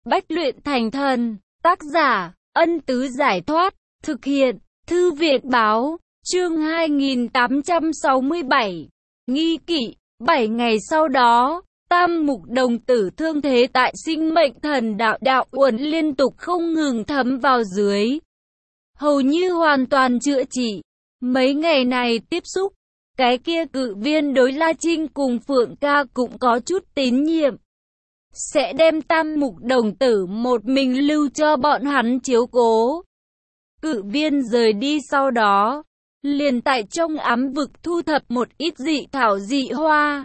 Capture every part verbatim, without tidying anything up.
Bách luyện thành thần. Tác giả, Ân Tứ Giải Thoát. Thực hiện, Thư viện Báo. Chương hai nghìn tám trăm sáu mươi bảy. Nghi kỵ. Bảy ngày sau đó, Tam Mục Đồng Tử thương thế tại Sinh Mệnh Thần Đạo đạo uẩn liên tục không ngừng thấm vào dưới, hầu như hoàn toàn chữa trị. Mấy ngày này tiếp xúc, cái kia cự viên đối La Trinh cùng Phượng Ca cũng có chút tín nhiệm, sẽ đem Tam Mục Đồng Tử một mình lưu cho bọn hắn chiếu cố. Cự viên rời đi sau đó, liền tại trong ám vực thu thập một ít dị thảo dị hoa.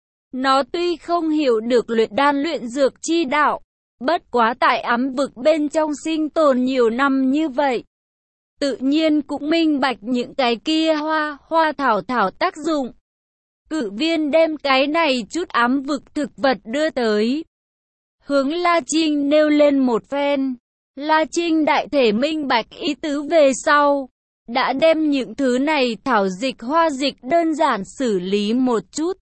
Nó tuy không hiểu được luyện đan luyện dược chi đạo, bất quá tại ám vực bên trong sinh tồn nhiều năm như vậy, tự nhiên cũng minh bạch những cái kia hoa, hoa thảo thảo tác dụng. Cự viên đem cái này chút ám vực thực vật đưa tới, hướng La Trinh nêu lên một phen. La Trinh đại thể minh bạch ý tứ về sau, đã đem những thứ này thảo dịch hoa dịch đơn giản xử lý một chút,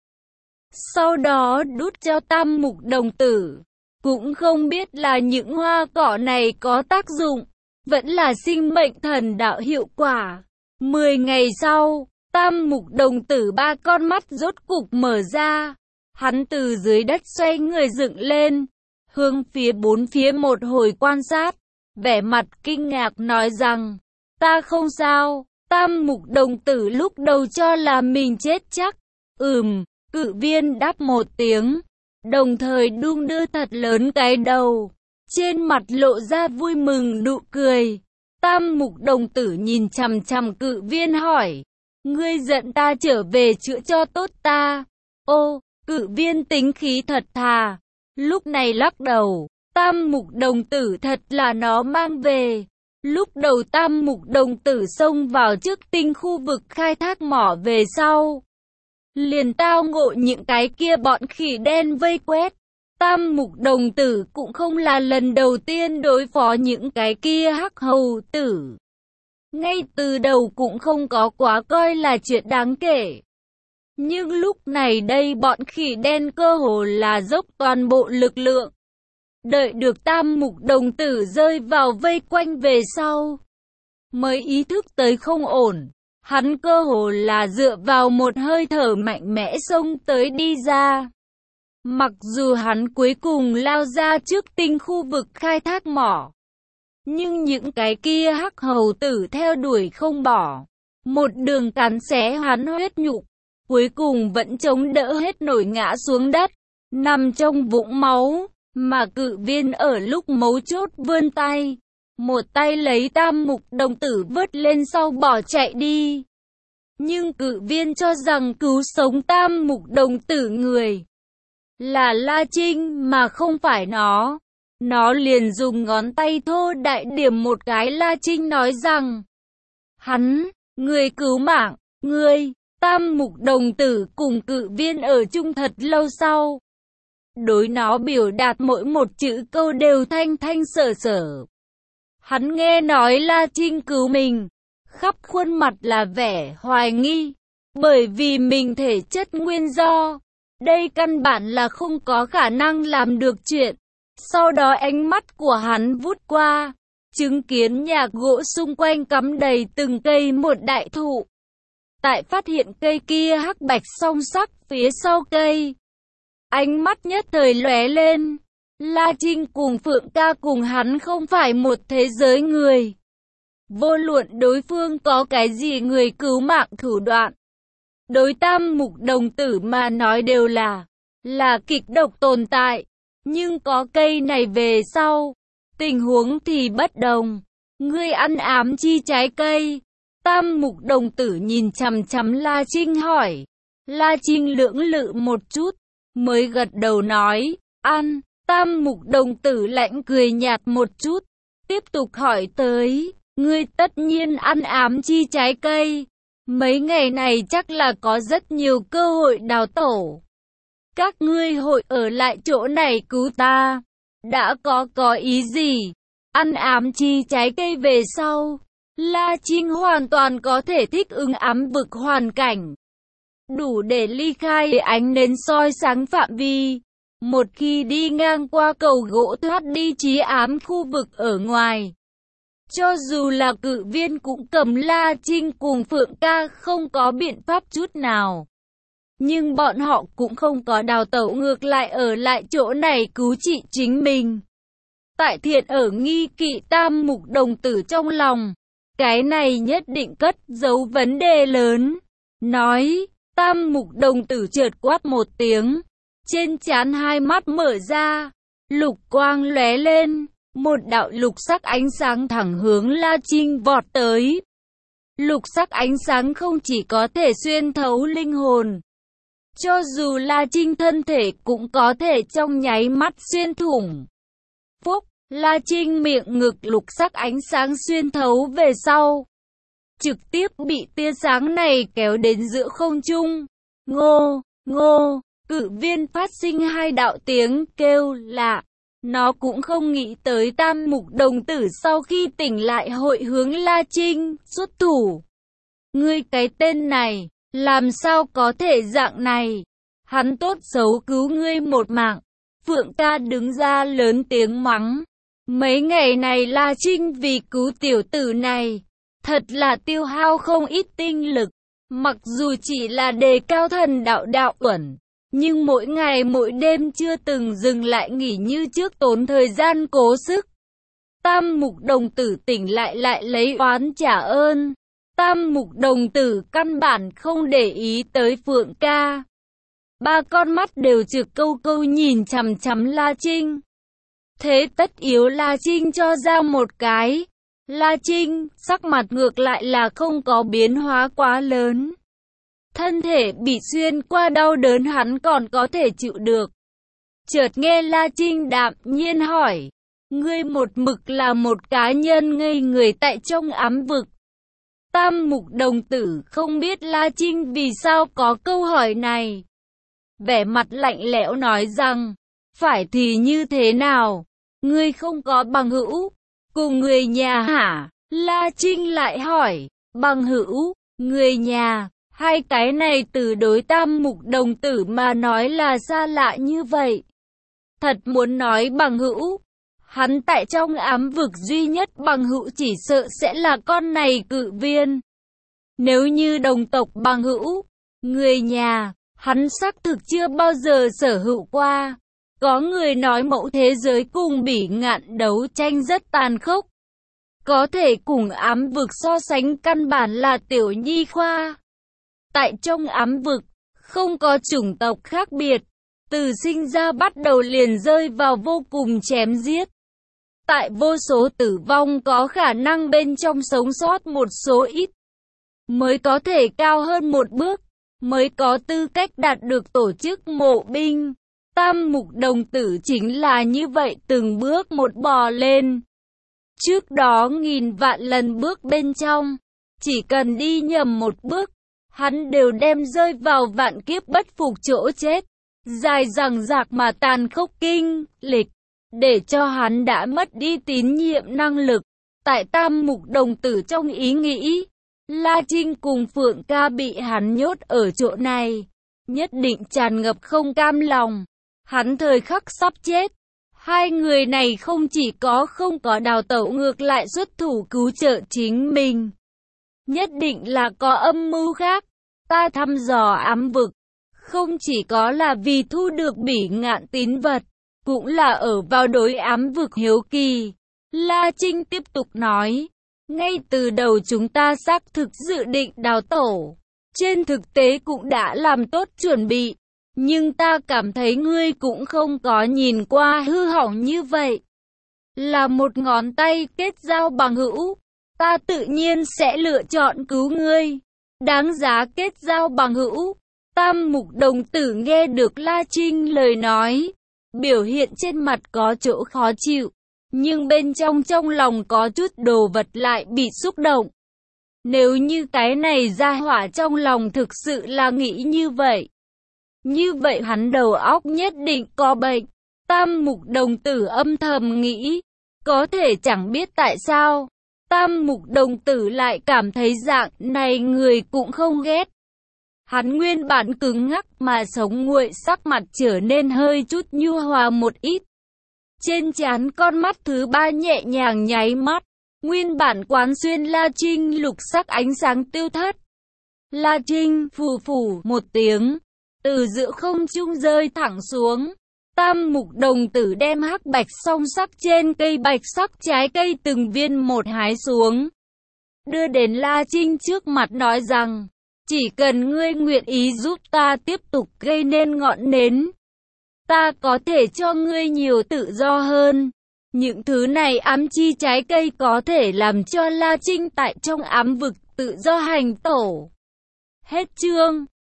sau đó đút cho Tam Mục Đồng Tử. Cũng không biết là những hoa cỏ này có tác dụng, vẫn là Sinh Mệnh Thần Đạo hiệu quả. Mười ngày sau, Tam Mục Đồng Tử ba con mắt rốt cục mở ra. Hắn từ dưới đất xoay người dựng lên, hướng phía bốn phía một hồi quan sát, vẻ mặt kinh ngạc nói rằng, ta không sao. Tam Mục Đồng Tử lúc đầu cho là mình chết chắc. Ừm, cự viên đáp một tiếng, đồng thời đung đưa thật lớn cái đầu, trên mặt lộ ra vui mừng nụ cười. Tam Mục Đồng Tử nhìn chằm chằm cự viên hỏi, ngươi giận ta trở về chữa cho tốt ta? Ô, cự viên tính khí thật thà, lúc này lắc đầu. Tam Mục Đồng Tử thật là nó mang về. Lúc đầu Tam Mục Đồng Tử xông vào trước tinh khu vực khai thác mỏ về sau, liền tao ngộ những cái kia bọn khỉ đen vây quét. Tam Mục Đồng Tử cũng không là lần đầu tiên đối phó những cái kia hắc hầu tử. Ngay từ đầu cũng không có quá coi là chuyện đáng kể. Nhưng lúc này đây bọn khỉ đen cơ hồ là dốc toàn bộ lực lượng. Đợi được Tam Mục Đồng Tử rơi vào vây quanh về sau, mới ý thức tới không ổn. Hắn cơ hồ là dựa vào một hơi thở mạnh mẽ xông tới đi ra. Mặc dù hắn cuối cùng lao ra trước tinh khu vực khai thác mỏ, nhưng những cái kia hắc hầu tử theo đuổi không bỏ, một đường cắn xé hắn huyết nhục, cuối cùng vẫn chống đỡ hết nổi ngã xuống đất, nằm trong vũng máu. Mà cự viên ở lúc mấu chốt vươn tay, một tay lấy Tam Mục Đồng Tử vớt lên sau bỏ chạy đi. Nhưng cự viên cho rằng cứu sống Tam Mục Đồng Tử người là La Trinh mà không phải nó. Nó liền dùng ngón tay thô đại điểm một cái La Trinh nói rằng, hắn, người cứu mạng, ngươi. Tam Mục Đồng Tử cùng cự viên ở chung thật lâu sau, đối nó biểu đạt mỗi một chữ câu đều thanh thanh sở sở. Hắn nghe nói La Trinh cứu mình, khắp khuôn mặt là vẻ hoài nghi, bởi vì mình thể chất nguyên do, đây căn bản là không có khả năng làm được chuyện. Sau đó ánh mắt của hắn vút qua, chứng kiến nhà gỗ xung quanh cắm đầy từng cây một đại thụ. Tại phát hiện cây kia hắc bạch song sắc phía sau cây, ánh mắt nhất thời lóe lên. La Trinh cùng Phượng Ca cùng hắn không phải một thế giới người. Vô luận đối phương có cái gì người cứu mạng thủ đoạn, đối Tam Mục Đồng Tử mà nói đều là là kịch độc tồn tại. Nhưng có cây này về sau, tình huống thì bất đồng. Ngươi ăn ám chi trái cây? Tam Mục Đồng Tử nhìn chằm chằm La Trinh hỏi. La Trinh lưỡng lự một chút, mới gật đầu nói, ăn. Tam Mục Đồng Tử lạnh cười nhạt một chút, tiếp tục hỏi tới, ngươi tất nhiên ăn ám chi trái cây. Mấy ngày này chắc là có rất nhiều cơ hội đào tổ. Các ngươi hội ở lại chỗ này cứu ta, đã có có ý gì? Ăn ám chi trái cây về sau, La Trinh hoàn toàn có thể thích ứng ám vực hoàn cảnh, đủ để ly khai ánh nến soi sáng phạm vi. Một khi đi ngang qua cầu gỗ thoát đi trí ám khu vực ở ngoài, cho dù là cự viên cũng cầm La Trinh cùng Phượng Ca không có biện pháp chút nào. Nhưng bọn họ cũng không có đào tẩu, ngược lại ở lại chỗ này cứu trị chính mình. Tại Thiện ở nghi kỵ Tam Mục Đồng Tử trong lòng, cái này nhất định cất giấu vấn đề lớn. Nói, Tam Mục Đồng Tử chợt quát một tiếng, trên trán hai mắt mở ra, lục quang lóe lên, một đạo lục sắc ánh sáng thẳng hướng La Trinh vọt tới. Lục sắc ánh sáng không chỉ có thể xuyên thấu linh hồn, cho dù La Trinh thân thể cũng có thể trong nháy mắt xuyên thủng. Phúc, La Trinh miệng ngực lục sắc ánh sáng xuyên thấu về sau, trực tiếp bị tia sáng này kéo đến giữa không trung. Ngô, ngô, cự viên phát sinh hai đạo tiếng kêu lạ. Nó cũng không nghĩ tới Tam Mục Đồng Tử sau khi tỉnh lại hội hướng La Trinh xuất thủ. Ngươi cái tên này, làm sao có thể dạng này? Hắn tốt xấu cứu ngươi một mạng. Phượng Ca đứng ra lớn tiếng mắng. Mấy ngày này La Trinh vì cứu tiểu tử này, thật là tiêu hao không ít tinh lực. Mặc dù chỉ là đề cao thần đạo đạo uẩn, nhưng mỗi ngày mỗi đêm chưa từng dừng lại nghỉ như trước, tốn thời gian cố sức. Tam Mục Đồng Tử tỉnh lại lại lấy oán trả ơn. Tam Mục Đồng Tử căn bản không để ý tới Phượng Ca. Ba con mắt đều trực câu câu nhìn chằm chằm La Trinh. Thế tất yếu La Trinh cho ra một cái. La Trinh, sắc mặt ngược lại là không có biến hóa quá lớn. Thân thể bị xuyên qua đau đớn hắn còn có thể chịu được. Chợt nghe La Trinh đạm nhiên hỏi, ngươi một mực là một cá nhân ngây người tại trong ám vực. Tam Mục Đồng Tử không biết La Trinh vì sao có câu hỏi này. Vẻ mặt lạnh lẽo nói rằng, phải thì như thế nào? Ngươi không có bằng hữu, cùng người nhà hả? La Trinh lại hỏi, bằng hữu, người nhà, hai cái này từ đối Tam Mục Đồng Tử mà nói là xa lạ như vậy. Thật muốn nói bằng hữu, hắn tại trong ám vực duy nhất bằng hữu chỉ sợ sẽ là con này cự viên. Nếu như đồng tộc bằng hữu, người nhà, hắn xác thực chưa bao giờ sở hữu qua. Có người nói mẫu thế giới cùng Bỉ Ngạn đấu tranh rất tàn khốc. Có thể cùng ám vực so sánh căn bản là tiểu nhi khoa. Tại trong ám vực, không có chủng tộc khác biệt. Từ sinh ra bắt đầu liền rơi vào vô cùng chém giết. Tại vô số tử vong có khả năng bên trong sống sót một số ít, mới có thể cao hơn một bước, mới có tư cách đạt được tổ chức mộ binh. Tam Mục Đồng Tử chính là như vậy từng bước một bò lên. Trước đó nghìn vạn lần bước bên trong, chỉ cần đi nhầm một bước, hắn đều đem rơi vào vạn kiếp bất phục chỗ chết. Dài dằng dạc mà tàn khốc kinh lịch, để cho hắn đã mất đi tín nhiệm năng lực. Tại Tam Mục Đồng Tử trong ý nghĩ, La Trinh cùng Phượng Ca bị hắn nhốt ở chỗ này, nhất định tràn ngập không cam lòng. Hắn thời khắc sắp chết, hai người này không chỉ có không có đào tẩu, ngược lại xuất thủ cứu trợ chính mình. Nhất định là có âm mưu khác. Ta thăm dò ám vực, không chỉ có là vì thu được Bỉ Ngạn tín vật, cũng là ở vào đối ám vực hiếu kỳ. La Trinh tiếp tục nói, ngay từ đầu chúng ta xác thực dự định đào tẩu, trên thực tế cũng đã làm tốt chuẩn bị, nhưng ta cảm thấy ngươi cũng không có nhìn qua hư hỏng như vậy. Là một ngón tay kết giao bằng hữu, ta tự nhiên sẽ lựa chọn cứu ngươi. Đáng giá kết giao bằng hữu. Tam Mục Đồng Tử nghe được La Trinh lời nói, biểu hiện trên mặt có chỗ khó chịu, nhưng bên trong trong lòng có chút đồ vật lại bị xúc động. Nếu như cái này ra hỏa trong lòng thực sự là nghĩ như vậy, như vậy hắn đầu óc nhất định có bệnh. Tam Mục Đồng Tử âm thầm nghĩ, có thể chẳng biết tại sao Tam Mục Đồng Tử lại cảm thấy dạng này người cũng không ghét. Hắn nguyên bản cứng ngắc mà sống nguội, sắc mặt trở nên hơi chút nhu hòa một ít. Trên trán con mắt thứ ba nhẹ nhàng nháy mắt. Nguyên bản quán xuyên La Trinh lục sắc ánh sáng tiêu thất. La Trinh phù phù một tiếng, từ giữa không trung rơi thẳng xuống. Tam mục đồng tử đem hắc bạch song sắc trên cây bạch sắc trái cây từng viên một hái xuống, đưa đến La Trinh trước mặt nói rằng, chỉ cần ngươi nguyện ý giúp ta tiếp tục gây nên ngọn nến, ta có thể cho ngươi nhiều tự do hơn. Những thứ này ám chi trái cây có thể làm cho La Trinh tại trong ám vực tự do hành tẩu. Hết chương.